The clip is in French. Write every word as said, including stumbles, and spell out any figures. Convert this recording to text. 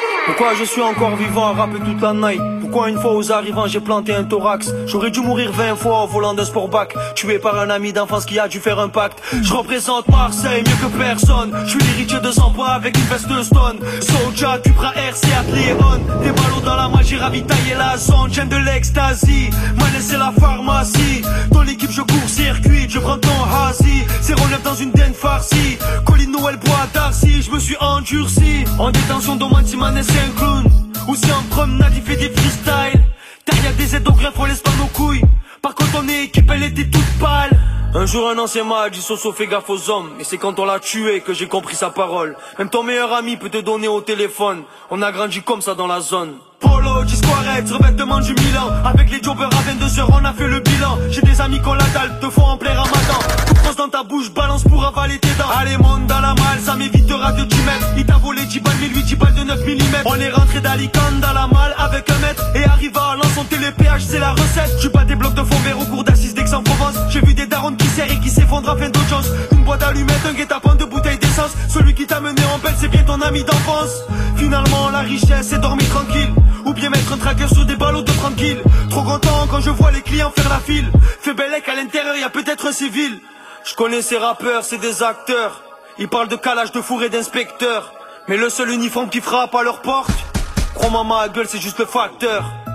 Pourquoi je suis encore vivant à rapper toute la night? Pourquoi une fois aux arrivants j'ai planté un thorax? J'aurais dû mourir vingt fois au volant d'un sportback, tué par un ami d'enfance qui a dû faire un pacte. Je représente Marseille mieux que personne. Je suis l'héritier de cent points avec une veste de stone. Soulja, Cupra, R C, Atléon. Des ballots dans la main, j'ai ravitaillé la zone. J'aime de l'ecstasy, Mané c'est la pharmacie. Dans l'équipe je cours circuit, je prends ton hazy. C'est relève dans une denne farcie. Colline Noël, bois d'Arcy, je me suis endurci. En détention d'Omanti, Mané c'est un clown. Ou si en promenade il fait des freestyles. Derrière des aides au greffe, on laisse pas nos couilles. Par contre ton équipe elle était toute pâle. Un jour un ancien m'a dit Soso fais gaffe aux hommes. Et c'est quand on l'a tué que j'ai compris sa parole. Même ton meilleur ami peut te donner au téléphone. On a grandi comme ça dans la zone. Polo, Disquaret, revêtement du Milan. Avec les jobbers à vingt-deux heures on a fait le bilan. J'ai des amis qu'on la dalle, te font en plein ramadan. Coupe grosse dans ta bouche, balance pour avaler tes dents. Allez monte dans la malle, ça m'évitera de dix mètres. Il t'a volé dix balles, mais lui dix balles de neuf millimètres. On est rentré d'Alicante dans la malle avec un mètre. Et arrive à Lens, on télépéage, c'est la recette. Je bats des blocs de fond vert au cours d'assises d'Aix-en-Provence. J'ai vu des darons qui serrent et qui s'effondrent à fin d'audience. Une boîte d'allumettes, un guet-apens de bouteilles d'essence. Celui qui t'a mené en belle, c'est bien ton ami d'enfance. Finalement la richesse c'est dormir tranquille. Ou bien mettre un tracker sur des ballots de tranquille. Trop content quand je vois les clients faire la file. Fais bellec à l'intérieur y a peut-être un civil. Je connais ces rappeurs, c'est des acteurs. Ils parlent de calage, de four et d'inspecteurs. Mais le seul uniforme qui frappe à leur porte, crois-moi ma gueule c'est juste le facteur.